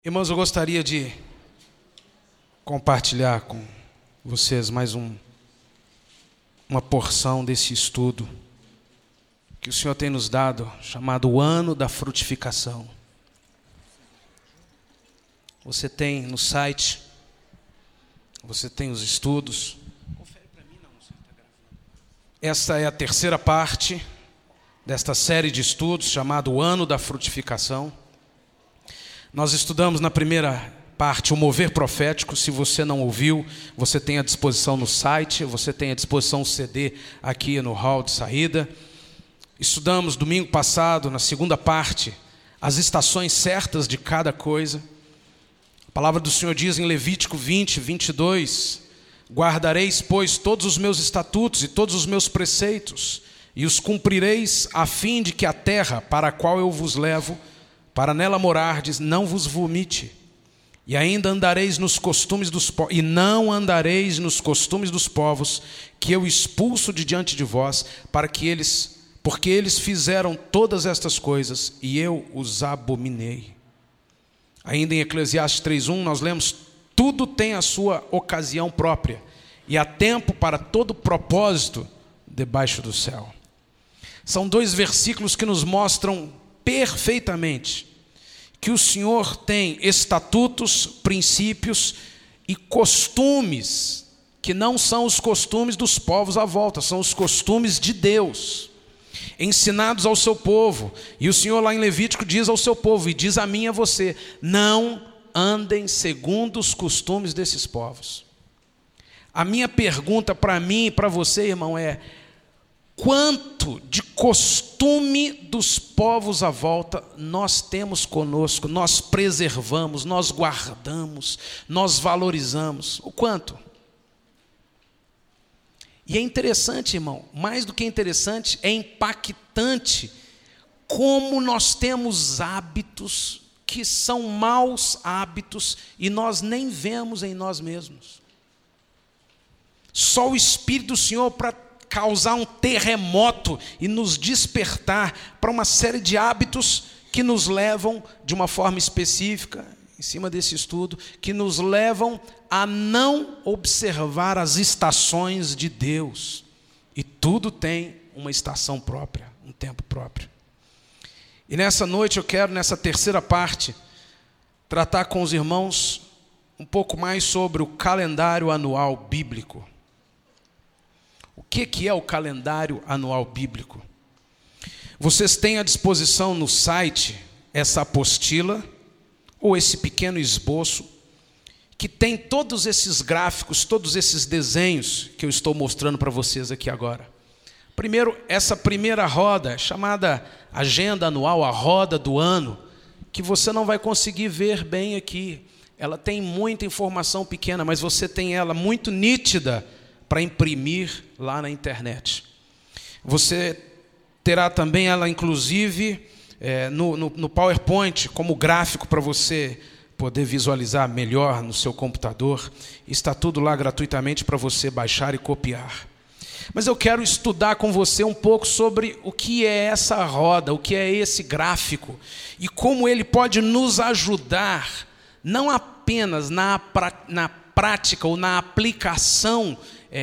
Irmãos, eu gostaria de compartilhar com vocês mais uma porção desse estudo que o Senhor tem nos dado, chamado o Ano da Frutificação. Você tem no site, você tem os estudos. Esta é a terceira parte desta série de estudos, chamado o Ano da Frutificação. Nós estudamos na primeira parte o mover profético. Se você não ouviu, você tem à disposição no site, você tem à disposição o CD aqui no hall de saída. Estudamos domingo passado, na segunda parte, as estações certas de cada coisa. A palavra do Senhor diz em Levítico 20, 22, guardareis, pois, todos os meus estatutos e todos os meus preceitos, e os cumprireis, a fim de que a terra para a qual eu vos levo, para nela morardes, não vos vomite. E ainda andareis nos costumes dos povos, e não andareis nos costumes dos povos, que eu expulso de diante de vós, porque eles fizeram todas estas coisas, e eu os abominei. Ainda em Eclesiastes 3:1, nós lemos: tudo tem a sua ocasião própria, e há tempo para todo propósito debaixo do céu. São dois versículos que nos mostram perfeitamente que o Senhor tem estatutos, princípios e costumes que não são os costumes dos povos à volta, são os costumes de Deus, ensinados ao seu povo. E o Senhor lá em Levítico diz ao seu povo, e diz a mim e a você: não andem segundo os costumes desses povos. A minha pergunta para mim e para você, irmão, é: quanto de costume dos povos à volta nós temos conosco, nós preservamos, nós guardamos, nós valorizamos? O quanto? E é interessante, irmão, mais do que interessante, é impactante como nós temos hábitos que são maus hábitos e nós nem vemos em nós mesmos. Só o Espírito do Senhor para causar um terremoto e nos despertar para uma série de hábitos que nos levam, de uma forma específica, em cima desse estudo, que nos levam a não observar as estações de Deus. E tudo tem uma estação própria, um tempo próprio. E nessa noite eu quero, nessa terceira parte, tratar com os irmãos um pouco mais sobre o calendário anual bíblico. O que é o calendário anual bíblico? Vocês têm à disposição no site essa apostila, ou esse pequeno esboço, que tem todos esses gráficos, todos esses desenhos que eu estou mostrando para vocês aqui agora. Primeiro, essa primeira roda, chamada agenda anual, a roda do ano, que você não vai conseguir ver bem aqui. Ela tem muita informação pequena, mas você tem ela muito nítida para imprimir lá na internet. Você terá também ela, inclusive, no PowerPoint, como gráfico para você poder visualizar melhor no seu computador. Está tudo lá gratuitamente para você baixar e copiar. Mas eu quero estudar com você um pouco sobre o que é essa roda, o que é esse gráfico, e como ele pode nos ajudar, não apenas na prática ou na aplicação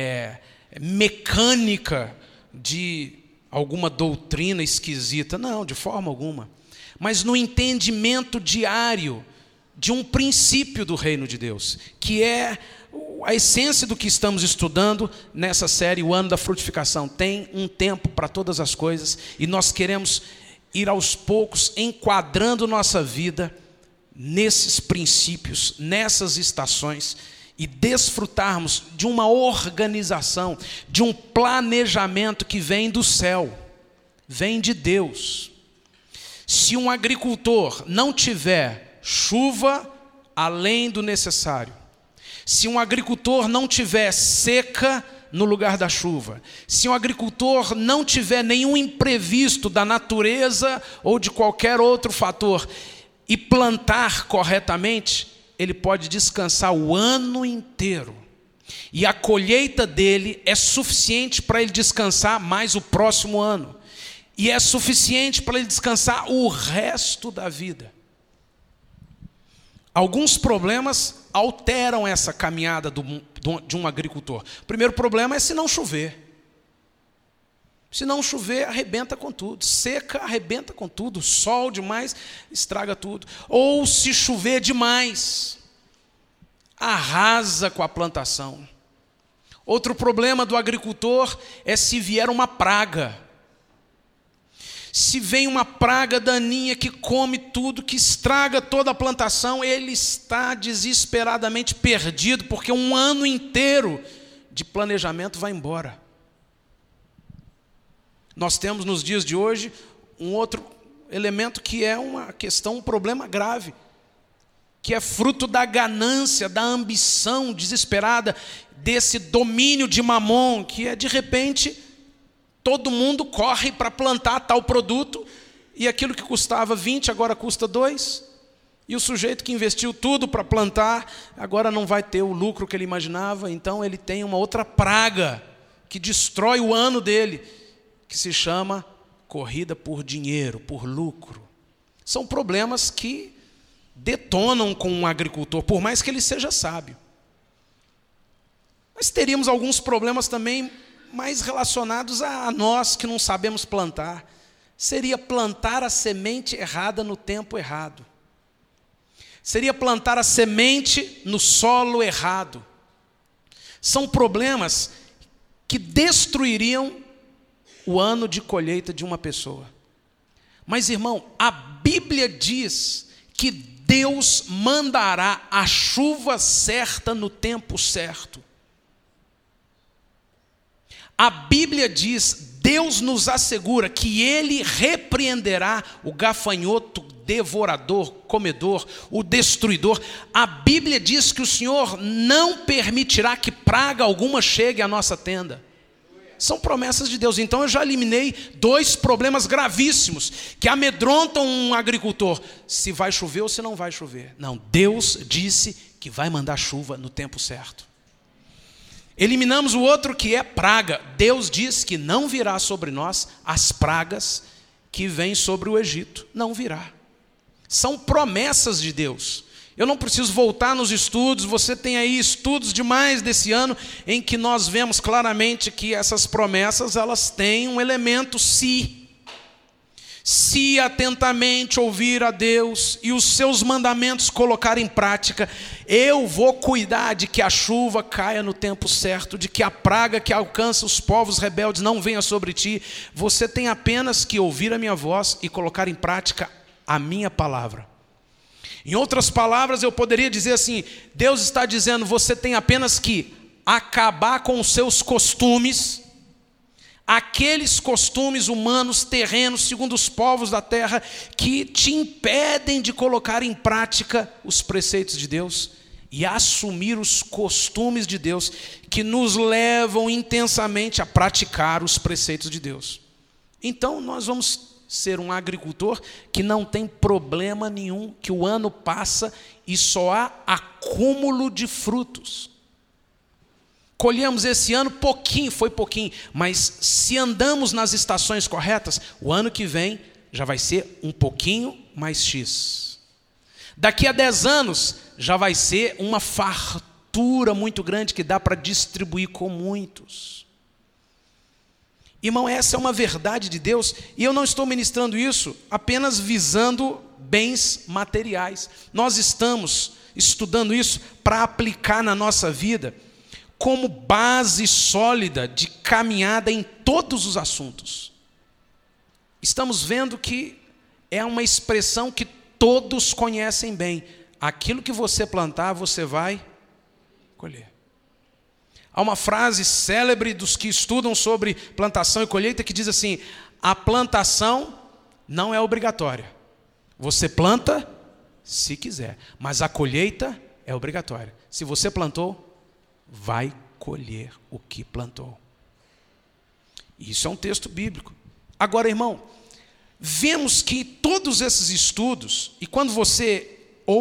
mecânica de alguma doutrina esquisita, não, de forma alguma, mas no entendimento diário de um princípio do reino de Deus, que é a essência do que estamos estudando nessa série, o Ano da Frutificação. Tem um tempo para todas as coisas, e nós queremos ir aos poucos enquadrando nossa vida nesses princípios, nessas estações, e desfrutarmos de uma organização, de um planejamento que vem do céu, vem de Deus. Se um agricultor não tiver chuva além do necessário, se um agricultor não tiver seca no lugar da chuva, se um agricultor não tiver nenhum imprevisto da natureza ou de qualquer outro fator e plantar corretamente, ele pode descansar o ano inteiro. E a colheita dele é suficiente para ele descansar mais o próximo ano. E é suficiente para ele descansar o resto da vida. Alguns problemas alteram essa caminhada de um agricultor. O primeiro problema é se não chover. Se não chover, arrebenta com tudo. Seca, arrebenta com tudo. Sol demais, estraga tudo. Ou se chover demais, arrasa com a plantação. Outro problema do agricultor é se vier uma praga. Se vem uma praga daninha que come tudo, que estraga toda a plantação, ele está desesperadamente perdido, porque um ano inteiro de planejamento vai embora. Nós temos nos dias de hoje um outro elemento que é uma questão, um problema grave, que é fruto da ganância, da ambição desesperada, desse domínio de Mamon, que é de repente todo mundo corre para plantar tal produto, e aquilo que custava 20 agora custa 2, e o sujeito que investiu tudo para plantar, agora não vai ter o lucro que ele imaginava, então ele tem uma outra praga que destrói o ano dele, que se chama corrida por dinheiro, por lucro. São problemas que detonam com um agricultor, por mais que ele seja sábio. Mas teríamos alguns problemas também mais relacionados a nós que não sabemos plantar. Seria plantar a semente errada no tempo errado. Seria plantar a semente no solo errado. São problemas que destruiriam o ano de colheita de uma pessoa. Mas, irmão, a Bíblia diz que Deus mandará a chuva certa no tempo certo. A Bíblia diz, Deus nos assegura que Ele repreenderá o gafanhoto devorador, comedor, o destruidor. A Bíblia diz que o Senhor não permitirá que praga alguma chegue à nossa tenda. São promessas de Deus. Então eu já eliminei 2 problemas gravíssimos que amedrontam um agricultor. Se vai chover ou se não vai chover. Não, Deus disse que vai mandar chuva no tempo certo. Eliminamos o outro que é praga. Deus diz que não virá sobre nós as pragas que vêm sobre o Egito. Não virá. São promessas de Deus. Eu não preciso voltar nos estudos, você tem aí estudos demais desse ano, em que nós vemos claramente que essas promessas, elas têm um elemento se. Se atentamente ouvir a Deus e os seus mandamentos colocar em prática, eu vou cuidar de que a chuva caia no tempo certo, de que a praga que alcança os povos rebeldes não venha sobre ti. Você tem apenas que ouvir a minha voz e colocar em prática a minha palavra. Em outras palavras, eu poderia dizer assim, Deus está dizendo, você tem apenas que acabar com os seus costumes, aqueles costumes humanos, terrenos, segundo os povos da terra, que te impedem de colocar em prática os preceitos de Deus e assumir os costumes de Deus, que nos levam intensamente a praticar os preceitos de Deus. Então, nós vamos ser um agricultor que não tem problema nenhum, que o ano passa e só há acúmulo de frutos. Colhemos esse ano pouquinho, foi pouquinho, mas se andamos nas estações corretas, o ano que vem já vai ser um pouquinho mais X. Daqui a 10 anos já vai ser uma fartura muito grande que dá para distribuir com muitos. Irmão, essa é uma verdade de Deus, e eu não estou ministrando isso apenas visando bens materiais. Nós estamos estudando isso para aplicar na nossa vida como base sólida de caminhada em todos os assuntos. Estamos vendo que é uma expressão que todos conhecem bem. Aquilo que você plantar, você vai colher. Há uma frase célebre dos que estudam sobre plantação e colheita que diz assim: a plantação não é obrigatória. Você planta se quiser, mas a colheita é obrigatória. Se você plantou, vai colher o que plantou. Isso é um texto bíblico. Agora, irmão, vemos que todos esses estudos, e quando você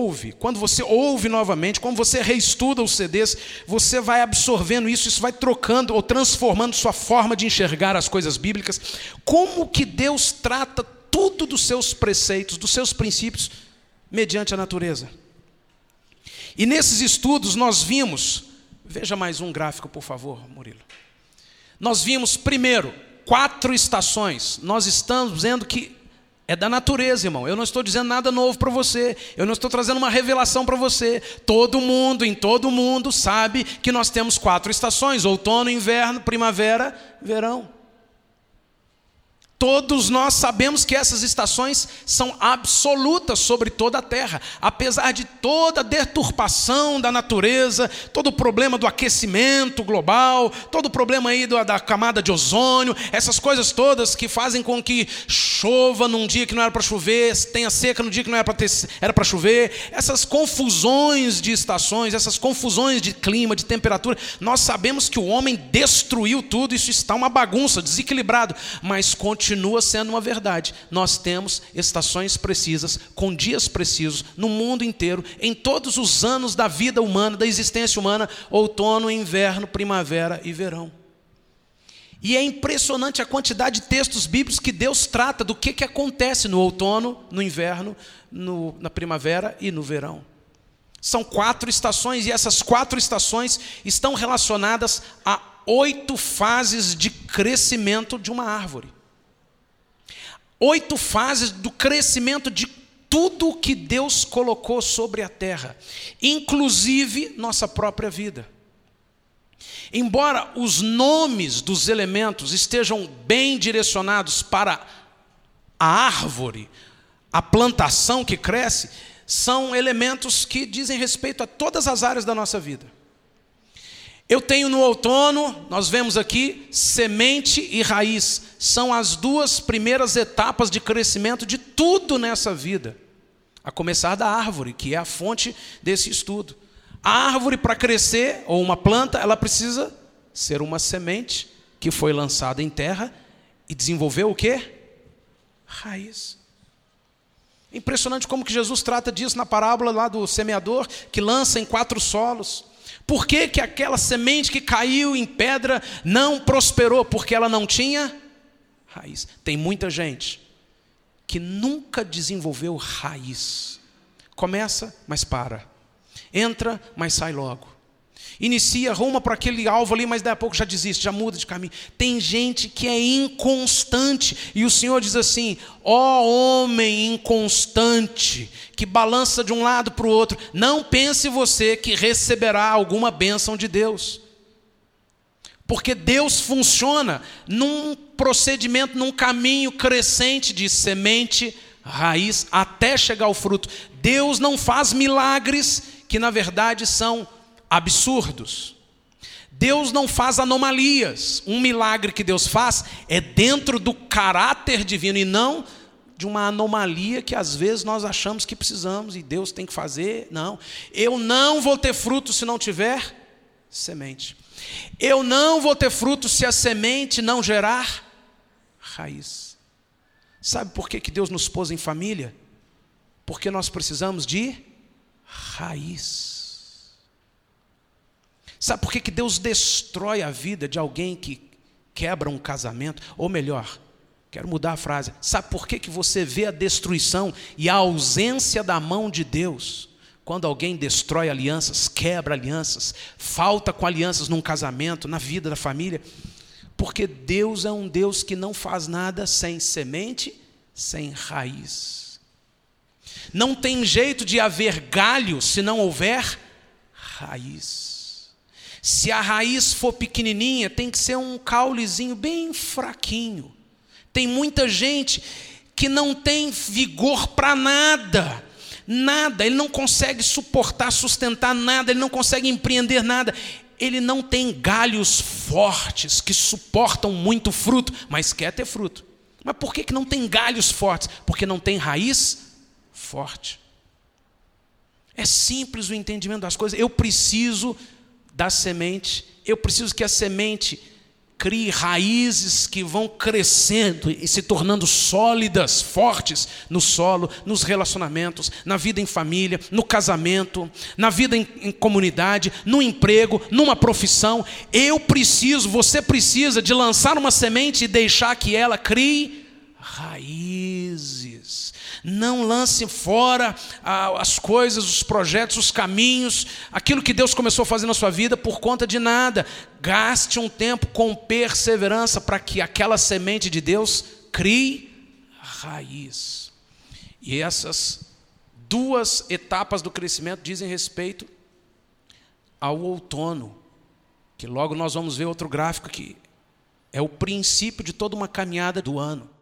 ouve novamente, quando você reestuda os CDs, você vai absorvendo isso vai trocando ou transformando sua forma de enxergar as coisas bíblicas. Como que Deus trata tudo dos seus preceitos, dos seus princípios, mediante a natureza. E nesses estudos nós vimos, veja mais um gráfico, por favor, Murilo. Nós vimos, primeiro, 4 estações. Nós estamos dizendo que é da natureza, irmão. Eu não estou dizendo nada novo para você. Eu não estou trazendo uma revelação para você. Todo mundo, em todo mundo, sabe que nós temos 4 estações: outono, inverno, primavera, verão. Todos nós sabemos que essas estações são absolutas sobre toda a terra. Apesar de toda a deturpação da natureza, todo o problema do aquecimento global, todo o problema aí da camada de ozônio, essas coisas todas que fazem com que chova num dia que não era para chover, tenha seca no dia que não era para chover, essas confusões de estações, essas confusões de clima, de temperatura, nós sabemos que o homem destruiu tudo, isso está uma bagunça, desequilibrado, mas continua sendo uma verdade. Nós temos estações precisas, com dias precisos, no mundo inteiro, em todos os anos da vida humana, da existência humana: outono, inverno, primavera e verão. E é impressionante a quantidade de textos bíblicos que Deus trata do que acontece no outono, no inverno, na primavera e no verão. São 4 estações, e essas 4 estações estão relacionadas a 8 fases de crescimento de uma árvore. 8 fases do crescimento de tudo que Deus colocou sobre a terra, inclusive nossa própria vida. Embora os nomes dos elementos estejam bem direcionados para a árvore, a plantação que cresce, são elementos que dizem respeito a todas as áreas da nossa vida. Eu tenho no outono, nós vemos aqui, semente e raiz. São as 2 primeiras etapas de crescimento de tudo nessa vida. A começar da árvore, que é a fonte desse estudo. A árvore, para crescer, ou uma planta, ela precisa ser uma semente que foi lançada em terra e desenvolveu o quê? Raiz. É impressionante como que Jesus trata disso na parábola lá do semeador, que lança em 4 solos. Por que que aquela semente que caiu em pedra não prosperou? Porque ela não tinha raiz. Tem muita gente que nunca desenvolveu raiz. Começa, mas para. Entra, mas sai logo. Inicia, arruma para aquele alvo ali, mas daí a pouco já desiste, já muda de caminho. Tem gente que é inconstante, e o Senhor diz assim: ó homem inconstante, que balança de um lado para o outro, não pense você que receberá alguma bênção de Deus. Porque Deus funciona num procedimento, num caminho crescente de semente, raiz, até chegar ao fruto. Deus não faz milagres que na verdade são absurdos. Deus não faz anomalias. Um milagre que Deus faz é dentro do caráter divino e não de uma anomalia que às vezes nós achamos que precisamos e Deus tem que fazer. Não, eu não vou ter fruto se não tiver semente. Eu não vou ter fruto se a semente não gerar raiz. Sabe por que Deus nos pôs em família? Porque nós precisamos de raiz. Sabe por que Deus destrói a vida de alguém que quebra um casamento? Ou melhor, quero mudar a frase. Sabe por que você vê a destruição e a ausência da mão de Deus quando alguém destrói alianças, quebra alianças, falta com alianças num casamento, na vida da família? Porque Deus é um Deus que não faz nada sem semente, sem raiz. Não tem jeito de haver galho se não houver raiz. Se a raiz for pequenininha, tem que ser um caulezinho bem fraquinho. Tem muita gente que não tem vigor para nada. Nada, ele não consegue suportar, sustentar nada, ele não consegue empreender nada. Ele não tem galhos fortes que suportam muito fruto, mas quer ter fruto. Mas por que não tem galhos fortes? Porque não tem raiz forte. É simples o entendimento das coisas. Eu preciso da semente, eu preciso que a semente crie raízes que vão crescendo e se tornando sólidas, fortes no solo, nos relacionamentos, na vida em família, no casamento, na vida em comunidade, no emprego, numa profissão. Você precisa de lançar uma semente e deixar que ela crie raízes. Não lance fora as coisas, os projetos, os caminhos, aquilo que Deus começou a fazer na sua vida por conta de nada. Gaste um tempo com perseverança para que aquela semente de Deus crie raiz. E essas duas etapas do crescimento dizem respeito ao outono, que logo nós vamos ver outro gráfico que é o princípio de toda uma caminhada do ano.